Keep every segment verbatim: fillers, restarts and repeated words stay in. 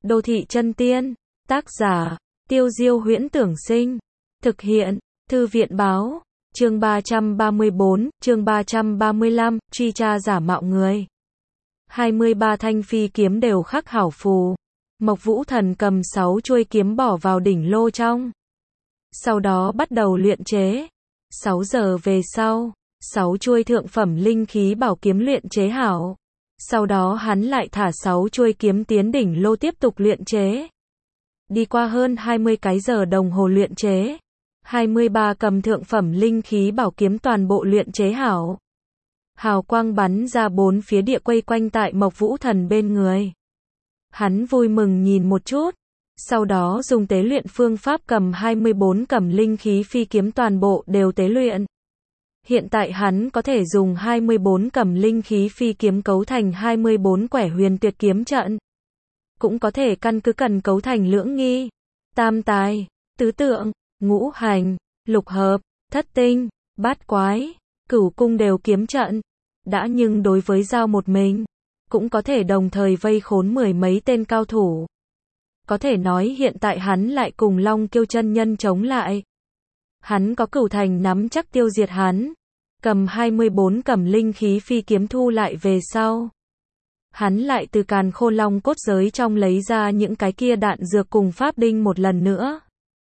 Đô thị chân tiên. Tác giả, Tiêu Diêu Huyễn Tưởng Sinh. Thực hiện, Thư viện Báo. Chương ba trăm ba mươi bốn, chương ba trăm ba mươi lăm, truy tra giả mạo người. hai mươi ba thanh phi kiếm đều khắc hảo phù. Mộc Vũ Thần cầm sáu chuôi kiếm bỏ vào đỉnh lô trong. Sau đó bắt đầu luyện chế. sáu giờ về sau, sáu chuôi thượng phẩm linh khí bảo kiếm luyện chế hảo. Sau đó hắn lại thả sáu chuôi kiếm tiến đỉnh lô tiếp tục luyện chế. Đi qua hơn hai mươi cái giờ đồng hồ luyện chế, hai mươi ba cầm thượng phẩm linh khí bảo kiếm toàn bộ luyện chế hảo. Hào quang bắn ra bốn phía địa quay quanh tại Mộc Vũ Thần bên người. Hắn vui mừng nhìn một chút, sau đó dùng tế luyện phương pháp cầm hai mươi bốn cầm linh khí phi kiếm toàn bộ đều tế luyện. Hiện tại hắn có thể dùng hai mươi bốn cầm linh khí phi kiếm cấu thành hai mươi bốn quẻ huyền tuyệt kiếm trận. Cũng có thể căn cứ cần cấu thành lưỡng nghi, tam tài, tứ tượng, ngũ hành, lục hợp, thất tinh, bát quái, cửu cung đều kiếm trận. Đã nhưng đối với giao một mình, cũng có thể đồng thời vây khốn mười mấy tên cao thủ. Có thể nói hiện tại hắn lại cùng Long Kiêu chân nhân chống lại. Hắn có cửu thành nắm chắc tiêu diệt hắn. Cầm hai mươi bốn cầm linh khí phi kiếm thu lại về sau. Hắn lại từ càn khôn long cốt giới trong lấy ra những cái kia đạn dược cùng pháp đinh một lần nữa.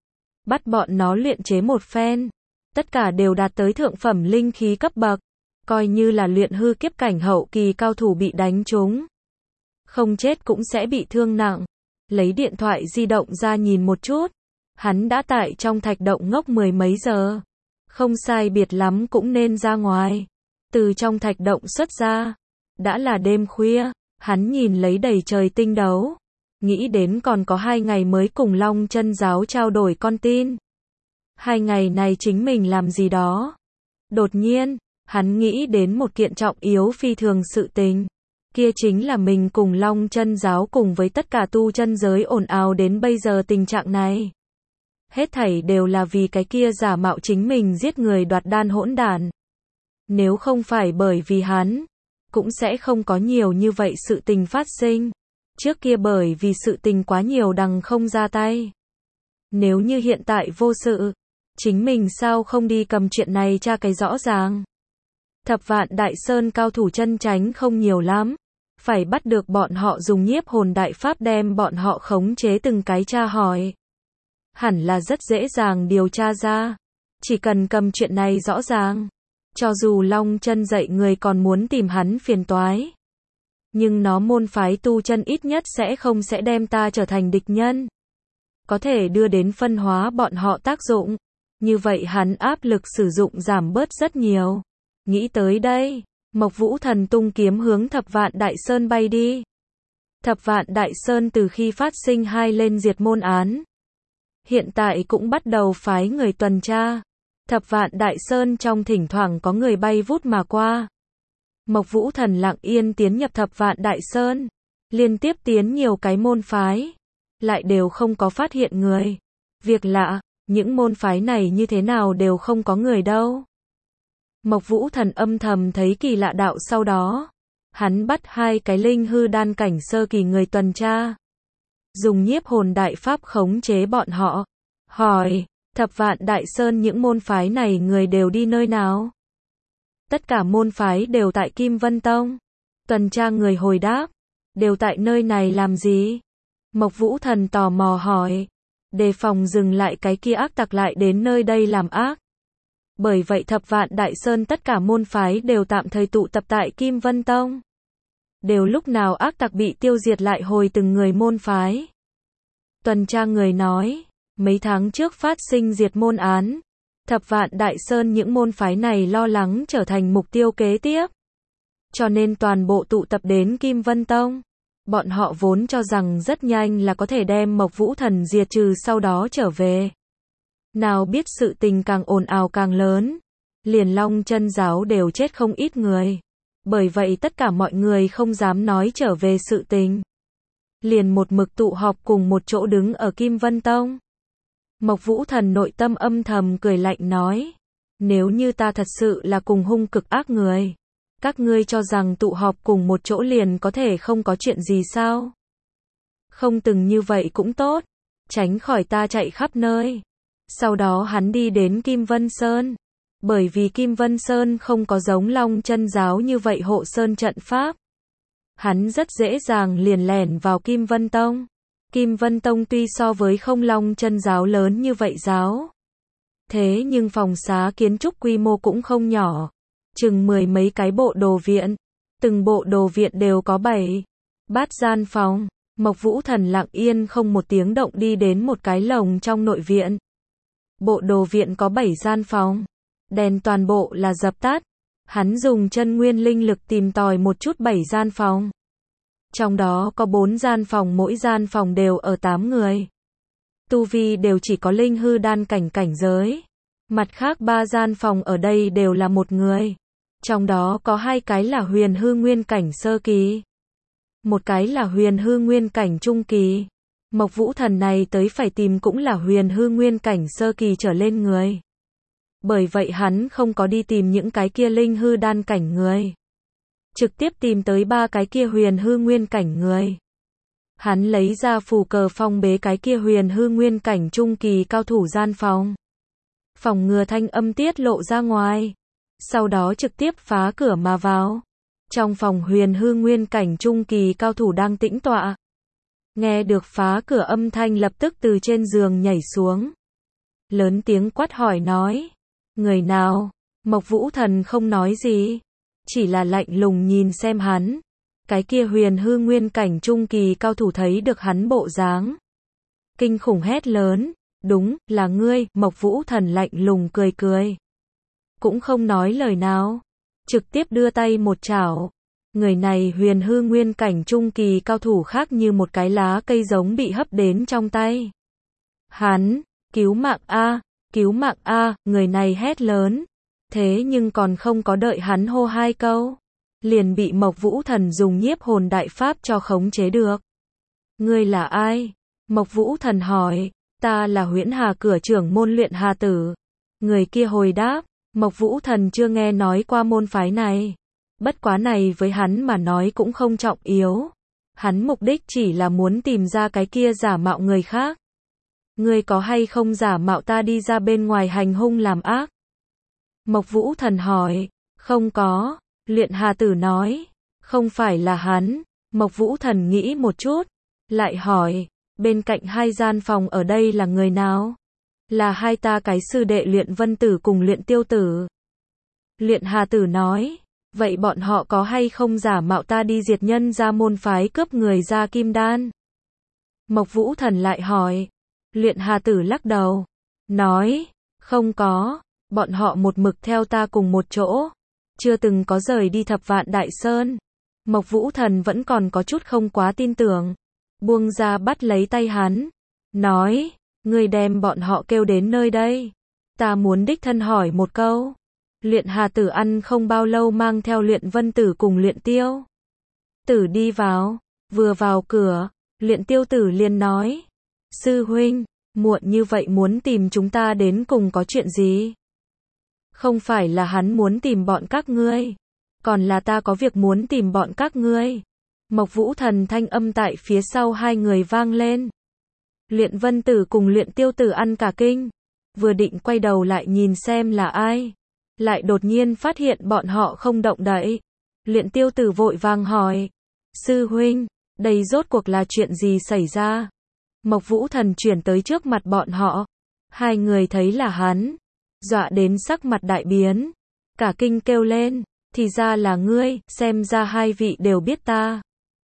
Bắt bọn nó luyện chế một phen. Tất cả đều đạt tới thượng phẩm linh khí cấp bậc. Coi như là luyện hư kiếp cảnh hậu kỳ cao thủ bị đánh trúng. Không chết cũng sẽ bị thương nặng. Lấy điện thoại di động ra nhìn một chút. Hắn đã tại trong thạch động ngốc mười mấy giờ. Không sai biệt lắm cũng nên ra ngoài. Từ trong thạch động xuất ra. Đã là đêm khuya. Hắn nhìn lấy đầy trời tinh đấu. Nghĩ đến còn có hai ngày mới cùng Long Chân Giáo trao đổi con tin. Hai ngày này chính mình làm gì đó. Đột nhiên, hắn nghĩ đến một kiện trọng yếu phi thường sự tình. Kia chính là mình cùng Long Chân Giáo cùng với tất cả tu chân giới ồn ào đến bây giờ tình trạng này. Hết thảy đều là vì cái kia giả mạo chính mình giết người đoạt đan hỗn đản. Nếu không phải bởi vì hắn, cũng sẽ không có nhiều như vậy sự tình phát sinh. Trước kia bởi vì sự tình quá nhiều đằng không ra tay. Nếu như hiện tại vô sự, chính mình sao không đi cầm chuyện này tra cái rõ ràng. Thập vạn đại sơn cao thủ chân chánh không nhiều lắm. Phải bắt được bọn họ dùng nhiếp hồn đại pháp đem bọn họ khống chế từng cái tra hỏi. Hẳn là rất dễ dàng điều tra ra. Chỉ cần cầm chuyện này rõ ràng. Cho dù Long Chân dạy người còn muốn tìm hắn phiền toái. Nhưng nó môn phái tu chân ít nhất sẽ không sẽ đem ta trở thành địch nhân. Có thể đưa đến phân hóa bọn họ tác dụng. Như vậy hắn áp lực sử dụng giảm bớt rất nhiều. Nghĩ tới đây, Mộc Vũ Thần tung kiếm hướng Thập Vạn Đại Sơn bay đi. Thập Vạn Đại Sơn từ khi phát sinh hai lên diệt môn án. Hiện tại cũng bắt đầu phái người tuần tra. Thập Vạn Đại Sơn trong thỉnh thoảng có người bay vút mà qua. Mộc Vũ Thần lặng yên tiến nhập Thập Vạn Đại Sơn. Liên tiếp tiến nhiều cái môn phái. Lại đều không có phát hiện người. Việc lạ, những môn phái này như thế nào đều không có người đâu. Mộc Vũ Thần âm thầm thấy kỳ lạ đạo sau đó. Hắn bắt hai cái linh hư đan cảnh sơ kỳ người tuần tra. Dùng nhiếp hồn đại pháp khống chế bọn họ. Hỏi, Thập Vạn Đại Sơn những môn phái này người đều đi nơi nào? Tất cả môn phái đều tại Kim Vân Tông. Tuần tra người hồi đáp. Đều tại nơi này làm gì? Mộc Vũ Thần tò mò hỏi. Đề phòng dừng lại cái kia ác tặc lại đến nơi đây làm ác. Bởi vậy Thập Vạn Đại Sơn tất cả môn phái đều tạm thời tụ tập tại Kim Vân Tông. Đều lúc nào ác tặc bị tiêu diệt lại hồi từng người môn phái. Tuần tra người nói. Mấy tháng trước phát sinh diệt môn án. Thập Vạn Đại Sơn những môn phái này lo lắng trở thành mục tiêu kế tiếp. Cho nên toàn bộ tụ tập đến Kim Vân Tông. Bọn họ vốn cho rằng rất nhanh là có thể đem Mộc Vũ Thần diệt trừ sau đó trở về. Nào biết sự tình càng ồn ào càng lớn. Liền Long Chân Giáo đều chết không ít người. Bởi vậy tất cả mọi người không dám nói trở về sự tình. Liền một mực tụ họp cùng một chỗ đứng ở Kim Vân Tông. Mộc Vũ Thần nội tâm âm thầm cười lạnh nói. Nếu như ta thật sự là cùng hung cực ác người. Các ngươi cho rằng tụ họp cùng một chỗ liền có thể không có chuyện gì sao? Không từng như vậy cũng tốt, tránh khỏi ta chạy khắp nơi. Sau đó hắn đi đến Kim Vân Sơn. Bởi vì Kim Vân Sơn không có giống Long Chân Giáo như vậy hộ sơn trận pháp. Hắn rất dễ dàng liền lẻn vào Kim Vân Tông. Kim Vân Tông tuy so với không Long Chân Giáo lớn như vậy giáo. Thế nhưng phòng xá kiến trúc quy mô cũng không nhỏ. Chừng mười mấy cái bộ đồ viện. Từng bộ đồ viện đều có bảy, bát gian phòng. Mộc Vũ Thần lặng yên không một tiếng động đi đến một cái lồng trong nội viện. Bộ đồ viện có bảy gian phòng. Đèn toàn bộ là dập tắt. Hắn dùng chân nguyên linh lực tìm tòi một chút bảy gian phòng. Trong đó có bốn gian phòng, mỗi gian phòng đều ở tám người. Tu vi đều chỉ có linh hư đan cảnh cảnh giới. Mặt khác ba gian phòng ở đây đều là một người. Trong đó có hai cái là huyền hư nguyên cảnh sơ kỳ. Một cái là huyền hư nguyên cảnh trung kỳ. Mộc Vũ Thần này tới phải tìm cũng là huyền hư nguyên cảnh sơ kỳ trở lên người. Bởi vậy hắn không có đi tìm những cái kia linh hư đan cảnh người. Trực tiếp tìm tới ba cái kia huyền hư nguyên cảnh người. Hắn lấy ra phù cờ phong bế cái kia huyền hư nguyên cảnh trung kỳ cao thủ gian phòng. Phòng ngừa thanh âm tiết lộ ra ngoài. Sau đó trực tiếp phá cửa mà vào. Trong phòng huyền hư nguyên cảnh trung kỳ cao thủ đang tĩnh tọa. Nghe được phá cửa âm thanh lập tức từ trên giường nhảy xuống. Lớn tiếng quát hỏi nói. Người nào? Mộc Vũ Thần không nói gì. Chỉ là lạnh lùng nhìn xem hắn. Cái kia huyền hư nguyên cảnh trung kỳ cao thủ thấy được hắn bộ dáng. Kinh khủng hét lớn. Đúng, là ngươi. Mộc Vũ Thần lạnh lùng cười cười. Cũng không nói lời nào. Trực tiếp đưa tay một chảo. Người này huyền hư nguyên cảnh trung kỳ cao thủ khác như một cái lá cây giống bị hấp đến trong tay. Hắn, cứu mạng A, cứu mạng A, người này hét lớn. Thế nhưng còn không có đợi hắn hô hai câu. Liền bị Mộc Vũ Thần dùng nhiếp hồn đại pháp cho khống chế được. Ngươi là ai? Mộc Vũ Thần hỏi. Ta là Huyễn Hà cửa trưởng môn Luyện Hà Tử. Người kia hồi đáp. Mộc Vũ Thần chưa nghe nói qua môn phái này. Bất quá này với hắn mà nói cũng không trọng yếu. Hắn mục đích chỉ là muốn tìm ra cái kia giả mạo người khác. Ngươi có hay không giả mạo ta đi ra bên ngoài hành hung làm ác? Mộc Vũ Thần hỏi. Không có. Luyện Hà Tử nói. Không phải là hắn. Mộc Vũ Thần nghĩ một chút. Lại hỏi. Bên cạnh hai gian phòng ở đây là người nào? Là hai ta cái sư đệ Luyện Vân Tử cùng Luyện Tiêu Tử. Luyện Hà Tử nói. Vậy bọn họ có hay không giả mạo ta đi diệt nhân ra môn phái cướp người ra kim đan? Mộc Vũ Thần lại hỏi. Luyện Hà Tử lắc đầu. Nói. Không có. Bọn họ một mực theo ta cùng một chỗ. Chưa từng có rời đi Thập Vạn Đại Sơn. Mộc Vũ Thần vẫn còn có chút không quá tin tưởng. Buông ra bắt lấy tay hắn. Nói. Ngươi đem bọn họ kêu đến nơi đây. Ta muốn đích thân hỏi một câu. Luyện Hà Tử ăn không bao lâu mang theo Luyện Vân Tử cùng Luyện Tiêu Tử đi vào. Vừa vào cửa, Luyện Tiêu Tử liền nói. Sư huynh, muộn như vậy muốn tìm chúng ta đến cùng có chuyện gì? Không phải là hắn muốn tìm bọn các ngươi. Còn là ta có việc muốn tìm bọn các ngươi. Mộc Vũ Thần thanh âm tại phía sau hai người vang lên. Luyện Vân Tử cùng Luyện Tiêu Tử ăn cả kinh. Vừa định quay đầu lại nhìn xem là ai. Lại đột nhiên phát hiện bọn họ không động đậy. Luyện Tiêu Tử vội vàng hỏi. Sư huynh, đây rốt cuộc là chuyện gì xảy ra? Mộc Vũ Thần chuyển tới trước mặt bọn họ. Hai người thấy là hắn. Dọa đến sắc mặt đại biến. Cả kinh kêu lên. Thì ra là ngươi, xem ra hai vị đều biết ta.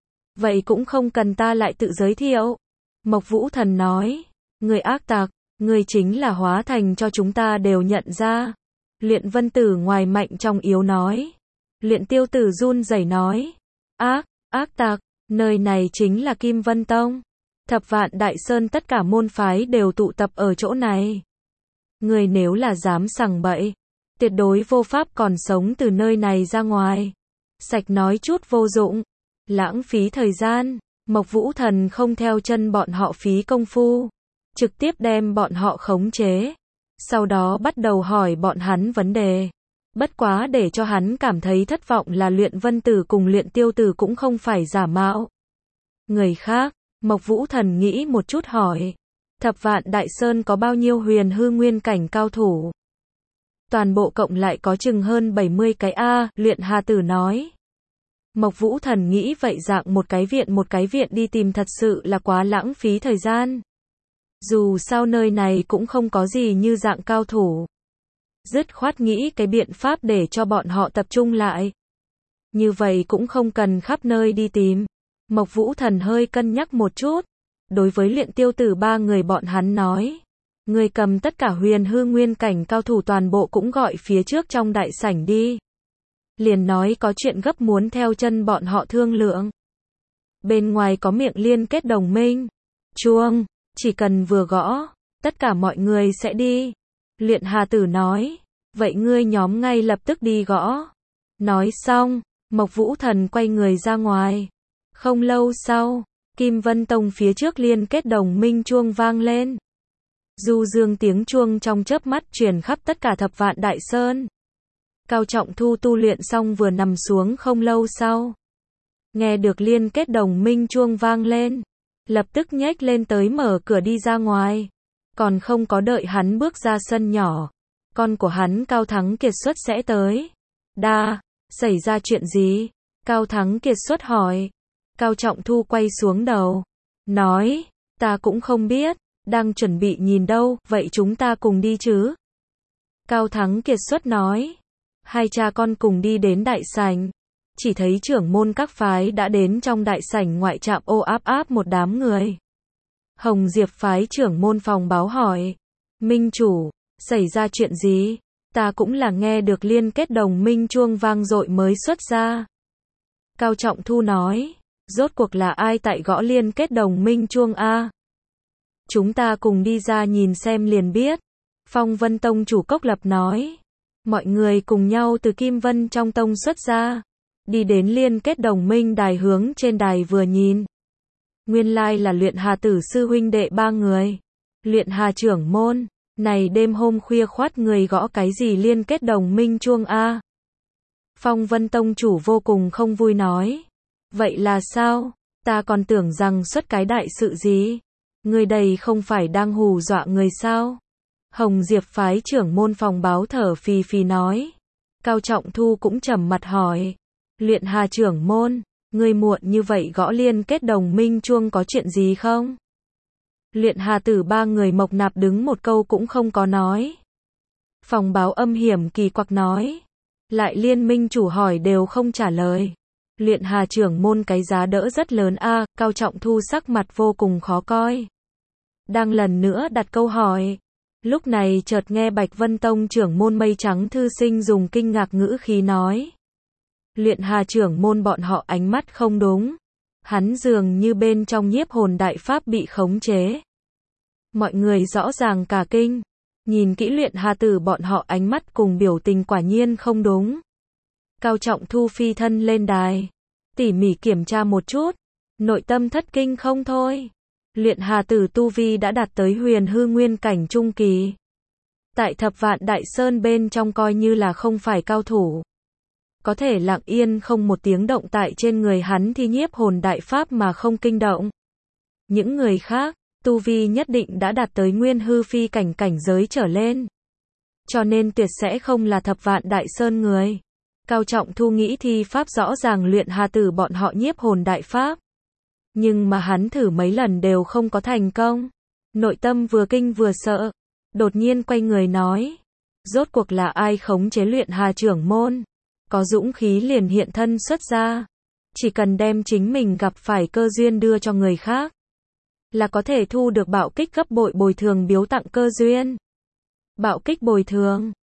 Vậy cũng không cần ta lại tự giới thiệu. Mộc Vũ Thần nói. Người ác tặc, người chính là hóa thành cho chúng ta đều nhận ra. Luyện Vân Tử ngoài mạnh trong yếu nói. Luyện Tiêu Tử run rẩy nói. Ác, ác tặc, nơi này chính là Kim Vân Tông. Thập Vạn Đại Sơn tất cả môn phái đều tụ tập ở chỗ này. Người nếu là dám sằng bậy, tuyệt đối vô pháp còn sống từ nơi này ra ngoài. Sạch nói chút vô dụng, lãng phí thời gian. Mộc Vũ Thần không theo chân bọn họ phí công phu, trực tiếp đem bọn họ khống chế. Sau đó bắt đầu hỏi bọn hắn vấn đề. Bất quá để cho hắn cảm thấy thất vọng là Luyện Vân Tử cùng Luyện Tiêu Tử cũng không phải giả mạo người khác. Mộc Vũ Thần nghĩ một chút hỏi. Thập Vạn Đại Sơn có bao nhiêu huyền hư nguyên cảnh cao thủ? Toàn bộ cộng lại có chừng hơn bảy mươi cái a, Luyện Hà Tử nói. Mộc Vũ Thần nghĩ vậy dạng một cái viện một cái viện đi tìm thật sự là quá lãng phí thời gian. Dù sao nơi này cũng không có gì như dạng cao thủ. Dứt khoát nghĩ cái biện pháp để cho bọn họ tập trung lại. Như vậy cũng không cần khắp nơi đi tìm. Mộc Vũ Thần hơi cân nhắc một chút. Đối với Luyện Tiêu Tử ba người bọn hắn nói. Người cầm tất cả huyền hư nguyên cảnh cao thủ toàn bộ cũng gọi phía trước trong đại sảnh đi. Liền nói có chuyện gấp muốn theo chân bọn họ thương lượng. Bên ngoài có miệng liên kết đồng minh. Chuông, chỉ cần vừa gõ, tất cả mọi người sẽ đi. Luyện Hà Tử nói, vậy ngươi nhóm ngay lập tức đi gõ. Nói xong, Mộc Vũ Thần quay người ra ngoài. Không lâu sau, Kim Vân Tông phía trước liên kết đồng minh chuông vang lên. Du dương tiếng chuông trong chớp mắt truyền khắp tất cả Thập Vạn Đại Sơn. Cao Trọng Thu tu luyện xong vừa nằm xuống không lâu sau. Nghe được liên kết đồng minh chuông vang lên. Lập tức nhếch lên tới mở cửa đi ra ngoài. Còn không có đợi hắn bước ra sân nhỏ. Con của hắn Cao Thắng Kiệt Xuất sẽ tới. Đa, xảy ra chuyện gì? Cao Thắng Kiệt Xuất hỏi. Cao Trọng Thu quay xuống đầu. Nói, ta cũng không biết. Đang chuẩn bị nhìn đâu, vậy chúng ta cùng đi chứ? Cao Thắng Kiệt Xuất nói. Hai cha con cùng đi đến đại sảnh. Chỉ thấy trưởng môn các phái đã đến trong đại sảnh ngoại trạm ô áp áp một đám người. Hồng Diệp phái trưởng môn phòng báo hỏi. Minh chủ, xảy ra chuyện gì? Ta cũng là nghe được liên kết đồng minh chuông vang dội mới xuất ra. Cao Trọng Thu nói. Rốt cuộc là ai tại gõ liên kết đồng minh chuông a? Chúng ta cùng đi ra nhìn xem liền biết. Phong Vân Tông chủ Cốc Lập nói. Mọi người cùng nhau từ Kim Vân trong tông xuất ra. Đi đến liên kết đồng minh đài hướng trên đài vừa nhìn. Nguyên lai là Luyện Hà Tử sư huynh đệ ba người. Luyện Hà trưởng môn. Này đêm hôm khuya khoát người gõ cái gì liên kết đồng minh chuông a? Phong Vân Tông chủ vô cùng không vui nói. Vậy là sao? Ta còn tưởng rằng xuất cái đại sự gì? Người đây không phải đang hù dọa người sao? Hồng Diệp phái trưởng môn phòng báo thở phì phì nói. Cao Trọng Thu cũng trầm mặt hỏi. Luyện Hà trưởng môn, người muộn như vậy gõ liên kết đồng minh chuông có chuyện gì không? Luyện Hà Tử ba người Mộc Nạp đứng một câu cũng không có nói. Phòng báo âm hiểm kỳ quặc nói. Lại liên minh chủ hỏi đều không trả lời. Luyện Hà trưởng môn cái giá đỡ rất lớn a. Cao Trọng Thu sắc mặt vô cùng khó coi. Đang lần nữa đặt câu hỏi. Lúc này chợt nghe Bạch Vân Tông trưởng môn Mây Trắng thư sinh dùng kinh ngạc ngữ khí nói. Luyện Hà trưởng môn bọn họ ánh mắt không đúng. Hắn dường như bên trong nhiếp hồn đại pháp bị khống chế. Mọi người rõ ràng cả kinh. Nhìn kỹ Luyện Hà Tử bọn họ ánh mắt cùng biểu tình quả nhiên không đúng. Cao Trọng Thu phi thân lên đài. Tỉ mỉ kiểm tra một chút. Nội tâm thất kinh không thôi. Luyện Hà Tử tu vi đã đạt tới huyền hư nguyên cảnh trung kỳ. Tại Thập Vạn Đại Sơn bên trong coi như là không phải cao thủ. Có thể lặng yên không một tiếng động tại trên người hắn thi nhiếp hồn đại pháp mà không kinh động. Những người khác, tu vi nhất định đã đạt tới nguyên hư phi cảnh cảnh giới trở lên. Cho nên tuyệt sẽ không là Thập Vạn Đại Sơn người. Cao Trọng Thu nghĩ thi pháp rõ ràng Luyện Hà Tử bọn họ nhiếp hồn đại pháp. Nhưng mà hắn thử mấy lần đều không có thành công. Nội tâm vừa kinh vừa sợ. Đột nhiên quay người nói. Rốt cuộc là ai khống chế Luyện Hà trưởng môn? Có dũng khí liền hiện thân xuất ra. Chỉ cần đem chính mình gặp phải cơ duyên đưa cho người khác. Là có thể thu được bạo kích gấp bội bồi thường biếu tặng cơ duyên. Bạo kích bồi thường.